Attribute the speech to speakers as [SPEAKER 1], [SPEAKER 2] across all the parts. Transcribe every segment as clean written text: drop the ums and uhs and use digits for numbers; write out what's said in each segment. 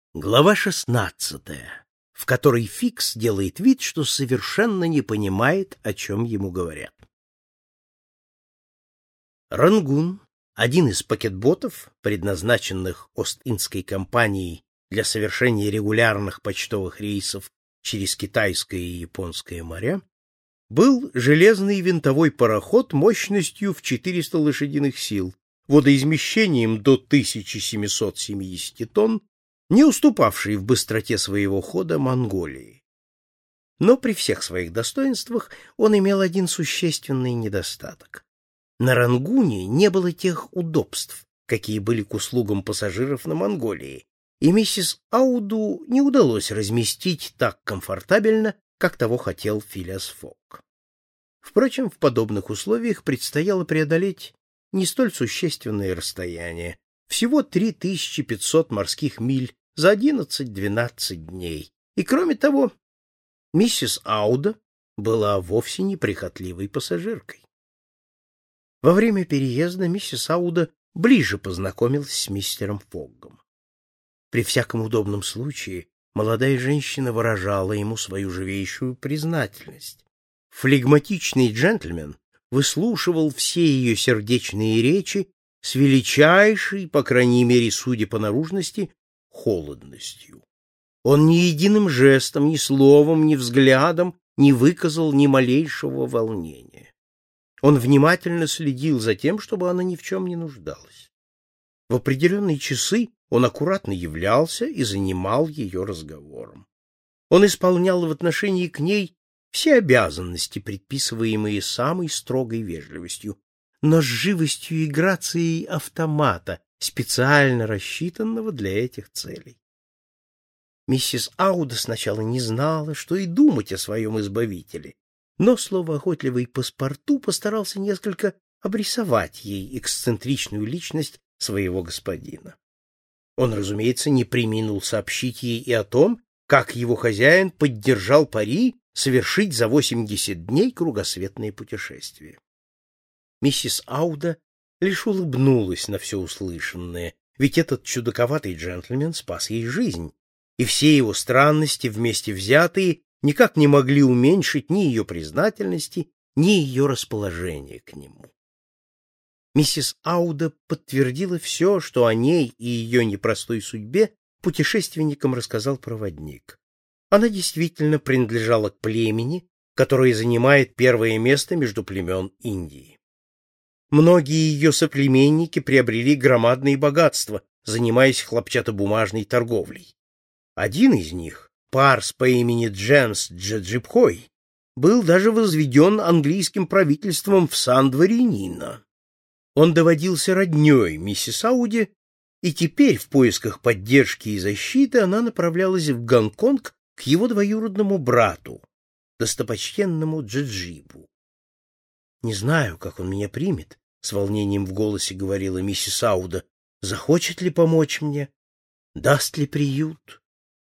[SPEAKER 1] Глава 16, в которой Фикс делает вид, что совершенно не понимает, о чем ему говорят. Рангун, один из пакетботов, предназначенных Ост-Индской компанией для совершения регулярных почтовых рейсов через Китайское и Японское моря, был железный винтовой пароход мощностью в 400 лошадиных сил, водоизмещением до 1770 тонн, не уступавший в быстроте своего хода Монголии. Но при всех своих достоинствах он имел один существенный недостаток. На Рангуне не было тех удобств, какие были к услугам пассажиров на Монголии, и миссис Ауду не удалось разместить так комфортабельно, как того хотел Филиас Фогг. Впрочем, в подобных условиях предстояло преодолеть не столь существенное расстояние, всего 3500 морских миль за 11-12 дней. И кроме того, миссис Ауда была вовсе не прихотливой пассажиркой. Во время переезда миссис Ауда ближе познакомилась с мистером Фоггом. При всяком удобном случае молодая женщина выражала ему свою живейшую признательность. Флегматичный джентльмен выслушивал все ее сердечные речи с величайшей, по крайней мере, судя по наружности, холодностью. Он ни единым жестом, ни словом, ни взглядом не выказал ни малейшего волнения. Он внимательно следил за тем, чтобы она ни в чем не нуждалась. В определенные часы он аккуратно являлся и занимал ее разговором. Он исполнял в отношении к ней все обязанности, предписываемые самой строгой вежливостью, но с живостью и грацией автомата, специально рассчитанного для этих целей. Миссис Ауда сначала не знала, что и думать о своем избавителе, но словоохотливый паспорту постарался несколько обрисовать ей эксцентричную личность своего господина. Он, разумеется, не преминул сообщить ей и о том, как его хозяин поддержал пари совершить за 80 дней кругосветное путешествие. Миссис Ауда лишь улыбнулась на все услышанное, ведь этот чудаковатый джентльмен спас ей жизнь, и все его странности вместе взятые никак не могли уменьшить ни ее признательности, ни ее расположения к нему. Миссис Ауда подтвердила все, что о ней и ее непростой судьбе путешественникам рассказал проводник. Она действительно принадлежала к племени, которое занимает первое место между племен Индии. Многие ее соплеменники приобрели громадные богатства, занимаясь хлопчатобумажной торговлей. Один из них, парс по имени Джемс Джаджибхой, был даже возведен английским правительством в сан дворянина. Он доводился роднёй миссис Ауди, и теперь в поисках поддержки и защиты она направлялась в Гонконг к его двоюродному брату, достопочтенному Джаджибу. «Не знаю, как он меня примет», — с волнением в голосе говорила миссис Ауда. «Захочет ли помочь мне? Даст ли приют?»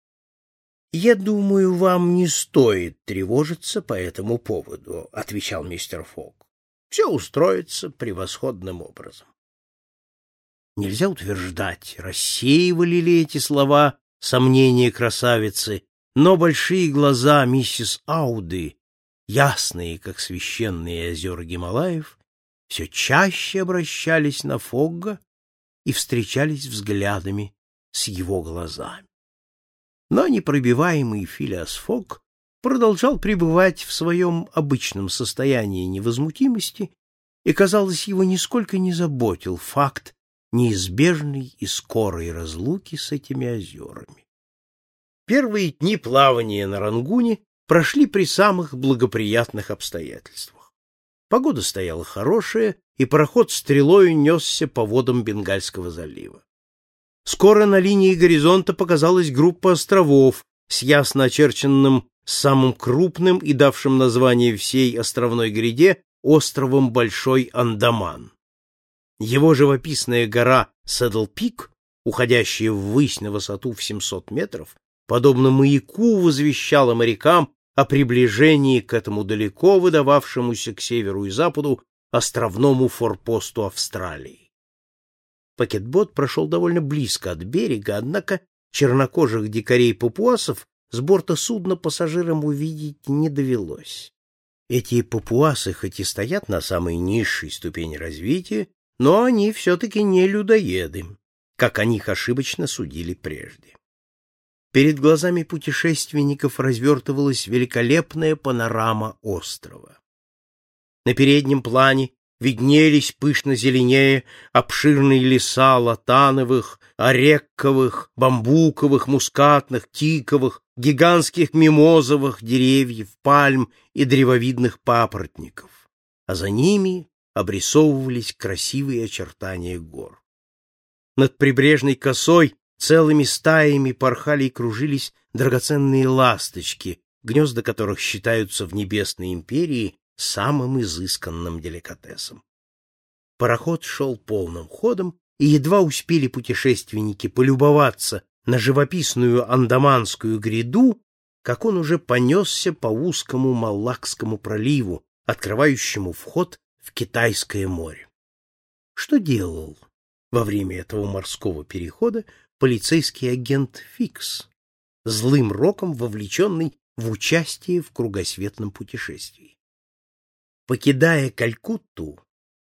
[SPEAKER 1] «Я думаю, вам не стоит тревожиться по этому поводу», — отвечал мистер Фогг. «Все устроится превосходным образом». Нельзя утверждать, рассеивали ли эти слова сомнения красавицы, но большие глаза миссис Ауды, ясные, как священные озера Гималаев, все чаще обращались на Фогга и встречались взглядами с его глазами. Но непробиваемый Филиас Фогг продолжал пребывать в своем обычном состоянии невозмутимости, и, казалось, его нисколько не заботил факт неизбежной и скорой разлуки с этими озерами. Первые дни плавания на Рангуне прошли при самых благоприятных обстоятельствах. Погода стояла хорошая, и пароход стрелою несся по водам Бенгальского залива. Скоро на линии горизонта показалась группа островов с ясно очерченным самым крупным и давшим название всей островной гряде островом Большой Андаман. Его живописная гора Седл-Пик, уходящая ввысь на высоту в 700 метров, подобно маяку возвещала морякам о приближении к этому далеко выдававшемуся к северу и западу островному форпосту Австралии. Пакетбот прошел довольно близко от берега, однако чернокожих дикарей-папуасов с борта судна пассажирам увидеть не довелось. Эти папуасы хоть и стоят на самой низшей ступени развития, но они все-таки не людоеды, как о них ошибочно судили прежде. Перед глазами путешественников развертывалась великолепная панорама острова. На переднем плане виднелись пышно зеленее обширные леса латановых, орекковых, бамбуковых, мускатных, тиковых, гигантских мимозовых деревьев, пальм и древовидных папоротников, а за ними обрисовывались красивые очертания гор. Над прибрежной косой целыми стаями порхали и кружились драгоценные ласточки, гнезда которых считаются в Небесной империи самым изысканным деликатесом. Пароход шел полным ходом, и едва успели путешественники полюбоваться на живописную Андаманскую гряду, как он уже понесся по узкому Малакскому проливу, открывающему вход в Китайское море. Что делал во время этого морского перехода полицейский агент Фикс, злым роком вовлеченный в участие в кругосветном путешествии? Покидая Калькутту,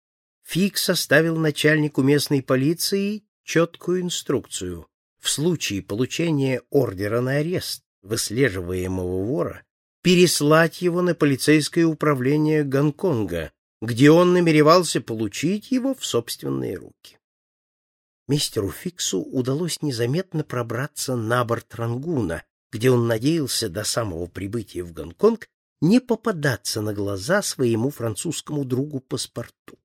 [SPEAKER 1] Фикс оставил начальнику местной полиции четкую инструкцию: в случае получения ордера на арест выслеживаемого вора переслать его на полицейское управление Гонконга, где он намеревался получить его в собственные руки. Мистеру Фиксу удалось незаметно пробраться на борт Рангуна, где он надеялся до самого прибытия в Гонконг не попадаться на глаза своему французскому другу-паспорту.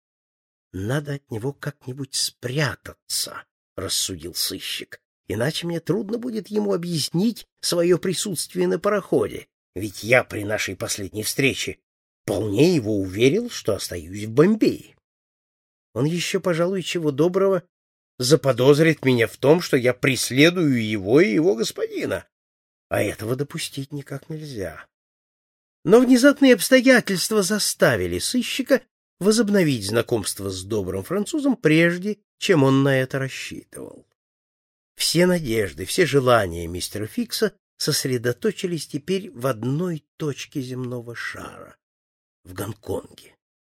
[SPEAKER 1] «Надо от него как-нибудь спрятаться», — рассудил сыщик, «иначе мне трудно будет ему объяснить свое присутствие на пароходе, ведь я при нашей последней встрече вполне его уверил, что остаюсь в Бомбее. Он еще, пожалуй, чего доброго, заподозрит меня в том, что я преследую его и его господина, а этого допустить никак нельзя». Но внезапные обстоятельства заставили сыщика возобновить знакомство с добрым французом прежде, чем он на это рассчитывал. Все надежды, все желания мистера Фикса сосредоточились теперь в одной точке земного шара — в Гонконге.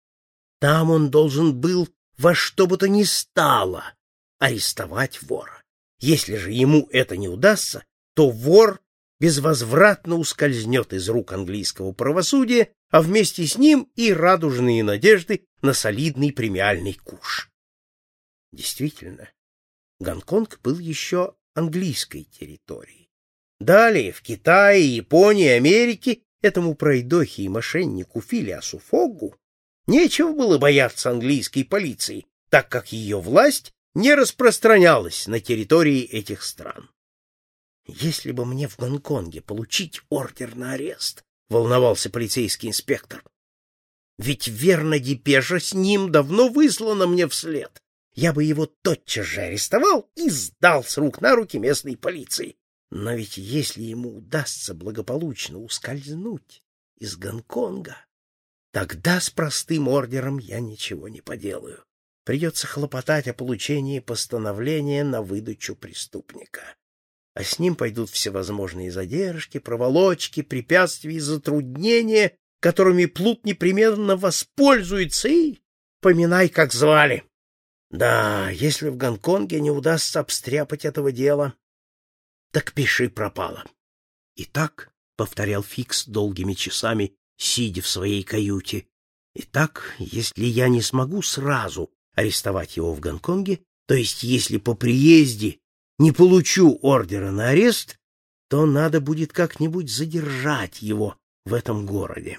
[SPEAKER 1] Там он должен был во что бы то ни стало арестовать вора. Если же ему это не удастся, то вор безвозвратно ускользнет из рук английского правосудия, а вместе с ним и радужные надежды на солидный премиальный куш. Действительно, Гонконг был еще английской территорией. Далее, в Китае, Японии, Америке этому пройдохе и мошеннику Филиасу Фоггу нечего было бояться английской полиции, так как ее власть не распространялась на территории этих стран. «Если бы мне в Гонконге получить ордер на арест», — волновался полицейский инспектор, «ведь верно депеша с ним давно выслана мне вслед. Я бы его тотчас же арестовал и сдал с рук на руки местной полиции. Но ведь если ему удастся благополучно ускользнуть из Гонконга, тогда с простым ордером я ничего не поделаю. Придется хлопотать о получении постановления на выдачу преступника. А с ним пойдут всевозможные задержки, проволочки, препятствия и затруднения, которыми плут непременно воспользуется, и поминай, как звали. Да, если в Гонконге не удастся обстряпать этого дела, так пиши пропало». «Итак», — повторял Фикс долгими часами, сидя в своей каюте, «итак, если я не смогу сразу арестовать его в Гонконге, то есть если по приезде не получу ордера на арест, то надо будет как-нибудь задержать его в этом городе.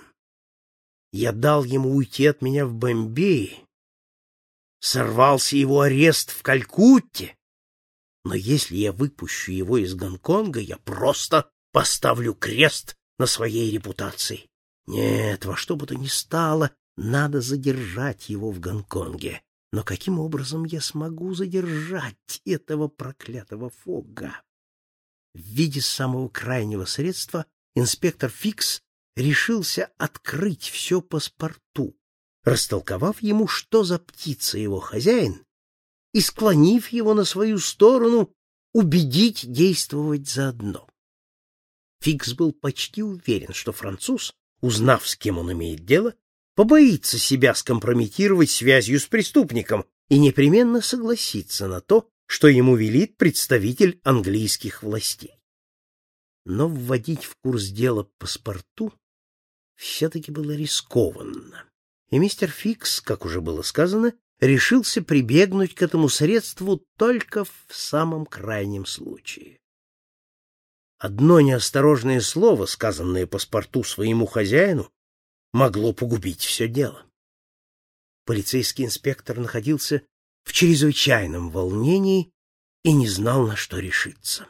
[SPEAKER 1] Я дал ему уйти от меня в Бомбее, сорвался его арест в Калькутте, но если я выпущу его из Гонконга, я просто поставлю крест на своей репутации. Нет, во что бы то ни стало, надо задержать его в Гонконге. Но каким образом я смогу задержать этого проклятого Фогга?» В виде самого крайнего средства инспектор Фикс решился открыть все паспорту, растолковав ему, что за птица его хозяин, и, склонив его на свою сторону, убедить действовать заодно. Фикс был почти уверен, что француз, узнав, с кем он имеет дело, побоится себя скомпрометировать связью с преступником и непременно согласится на то, что ему велит представитель английских властей. Но вводить в курс дела паспорту все-таки было рискованно, и мистер Фикс, как уже было сказано, решился прибегнуть к этому средству только в самом крайнем случае. Одно неосторожное слово, сказанное паспорту своему хозяину, могло погубить все дело. Полицейский инспектор находился в чрезвычайном волнении и не знал, на что решиться.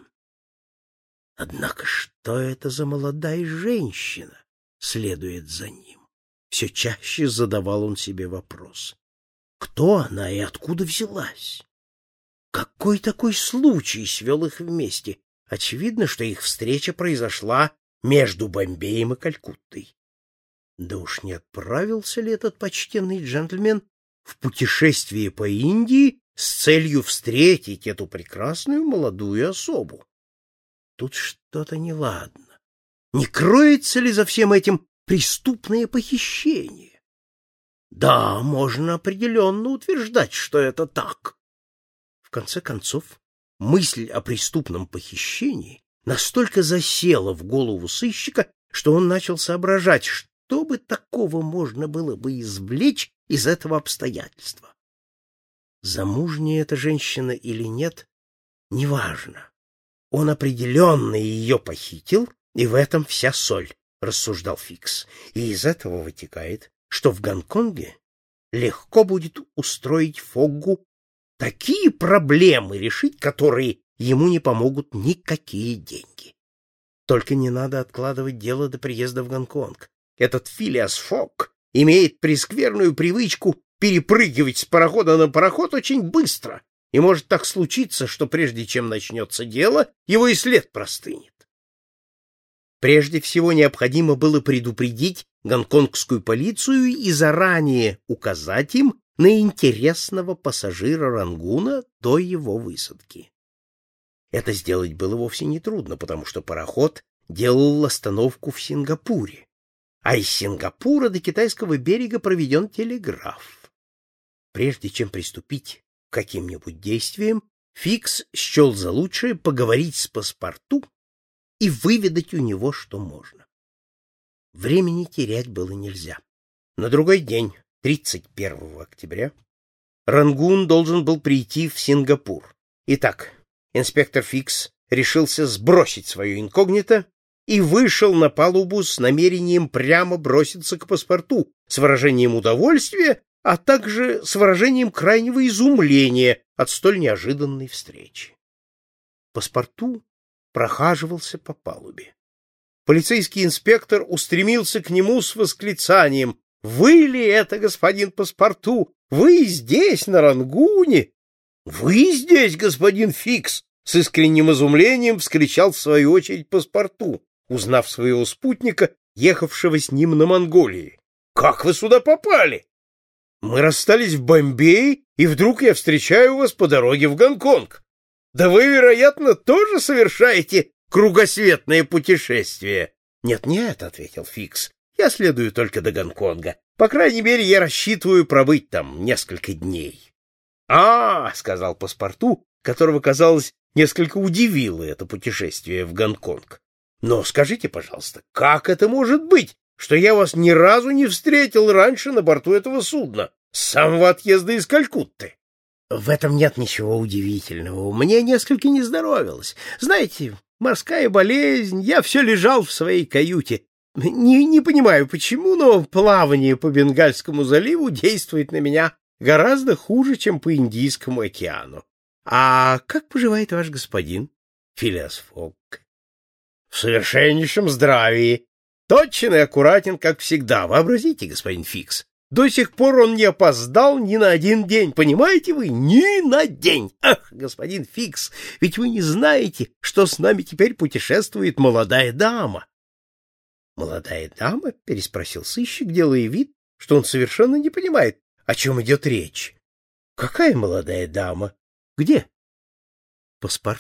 [SPEAKER 1] Однако что это за молодая женщина следует за ним? Все чаще задавал он себе вопрос. Кто она и откуда взялась? Какой такой случай свел их вместе? Очевидно, что их встреча произошла между Бомбеем и Калькуттой. Да уж не отправился ли этот почтенный джентльмен в путешествие по Индии с целью встретить эту прекрасную молодую особу? Тут что-то неладно. Не кроется ли за всем этим преступное похищение? Да, можно определенно утверждать, что это так. В конце концов, мысль о преступном похищении настолько засела в голову сыщика, что он начал соображать, что бы такого можно было бы извлечь из этого обстоятельства. Замужняя эта женщина или нет, неважно. Он определенно ее похитил, и в этом вся соль, рассуждал Фикс. И из этого вытекает, что в Гонконге легко будет устроить Фоггу такие проблемы решить, которые ему не помогут никакие деньги. Только не надо откладывать дело до приезда в Гонконг. Этот Филиас Фогг имеет прескверную привычку перепрыгивать с парохода на пароход очень быстро, и может так случиться, что прежде чем начнется дело, его и след простынет. Прежде всего необходимо было предупредить гонконгскую полицию и заранее указать им на интересного пассажира Рангуна до его высадки. Это сделать было вовсе не трудно, потому что пароход делал остановку в Сингапуре, а из Сингапура до китайского берега проведен телеграф. Прежде чем приступить к каким-нибудь действиям, Фикс счел за лучшее поговорить с паспорту и выведать у него, что можно. Времени терять было нельзя. На другой день, 31 октября, Рангун должен был прийти в Сингапур. Итак, инспектор Фикс решился сбросить свое инкогнито и вышел на палубу с намерением прямо броситься к паспорту с выражением удовольствия, а также с выражением крайнего изумления от столь неожиданной встречи. Паспорту прохаживался по палубе. Полицейский инспектор устремился к нему с восклицанием: «Вы ли это, господин паспорту? Вы здесь, на Рангуне?» «Вы здесь, господин Фикс!» — с искренним изумлением вскричал в свою очередь паспорту, узнав своего спутника, ехавшего с ним на Монголии. «Как вы сюда попали?» «Мы расстались в Бомбее, и вдруг я встречаю вас по дороге в Гонконг. Да вы, вероятно, тоже совершаете кругосветное путешествие?» «Нет-нет», — ответил Фикс, — «я следую только до Гонконга. По крайней мере, я рассчитываю пробыть там несколько дней». «А, — сказал паспорту, которого, казалось, несколько удивило это путешествие в Гонконг. — Но скажите, пожалуйста, как это может быть, что я вас ни разу не встретил раньше на борту этого судна, с самого отъезда из Калькутты?» «В этом нет ничего удивительного. Мне несколько не здоровилось. Знаете, морская болезнь, я все лежал в своей каюте. Не понимаю, почему, но плавание по Бенгальскому заливу действует на меня гораздо хуже, чем по Индийскому океану. А как поживает ваш господин, Филиас Фогг?» «В совершеннейшем здравии. Точен и аккуратен, как всегда. Вообразите, господин Фикс, до сих пор он не опоздал ни на один день. Понимаете вы? Ни на день! Ах, господин Фикс, ведь вы не знаете, что с нами теперь путешествует молодая дама». «Молодая дама?» — переспросил сыщик, делая вид, что он совершенно не понимает, о чем идет речь. «Какая молодая дама? Где?» Паспорту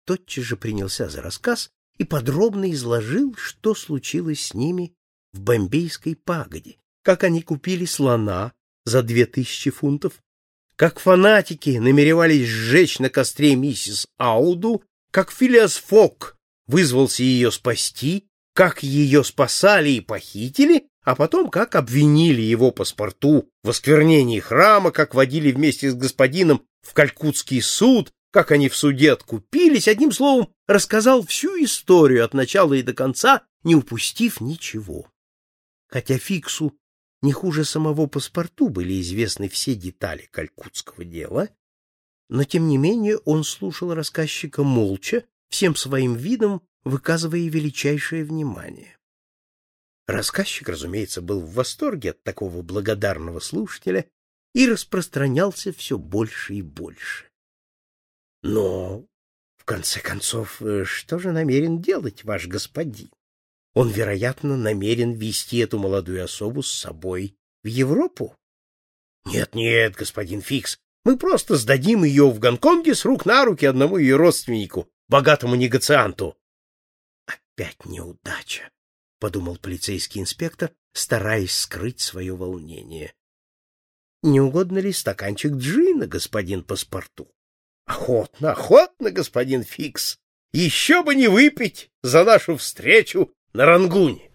[SPEAKER 1] тотчас же принялся за рассказ и подробно изложил, что случилось с ними в Бомбейской пагоде, как они купили слона за 2000 фунтов, как фанатики намеревались сжечь на костре миссис Ауду, как Филиас Фок вызвался ее спасти, как ее спасали и похитили, а потом как обвинили его паспорту в осквернении храма, как водили вместе с господином в Калькутский суд, как они в суде откупились, одним словом, рассказал всю историю от начала и до конца, не упустив ничего. Хотя Фиксу не хуже самого паспорту были известны все детали калькутского дела, но тем не менее он слушал рассказчика молча, всем своим видом выказывая величайшее внимание. Рассказчик, разумеется, был в восторге от такого благодарного слушателя и распространялся все больше и больше. Но, в конце концов, что же намерен делать ваш господин? Он, вероятно, намерен везти эту молодую особу с собой в Европу? Нет, господин Фикс, мы просто сдадим ее в Гонконге с рук на руки одному ее родственнику, богатому негацианту. Опять неудача, подумал полицейский инспектор, стараясь скрыть свое волнение. Не угодно ли стаканчик джина, господин паспорту? Охотно, господин Фикс. Еще бы не выпить за нашу встречу на Рангуне.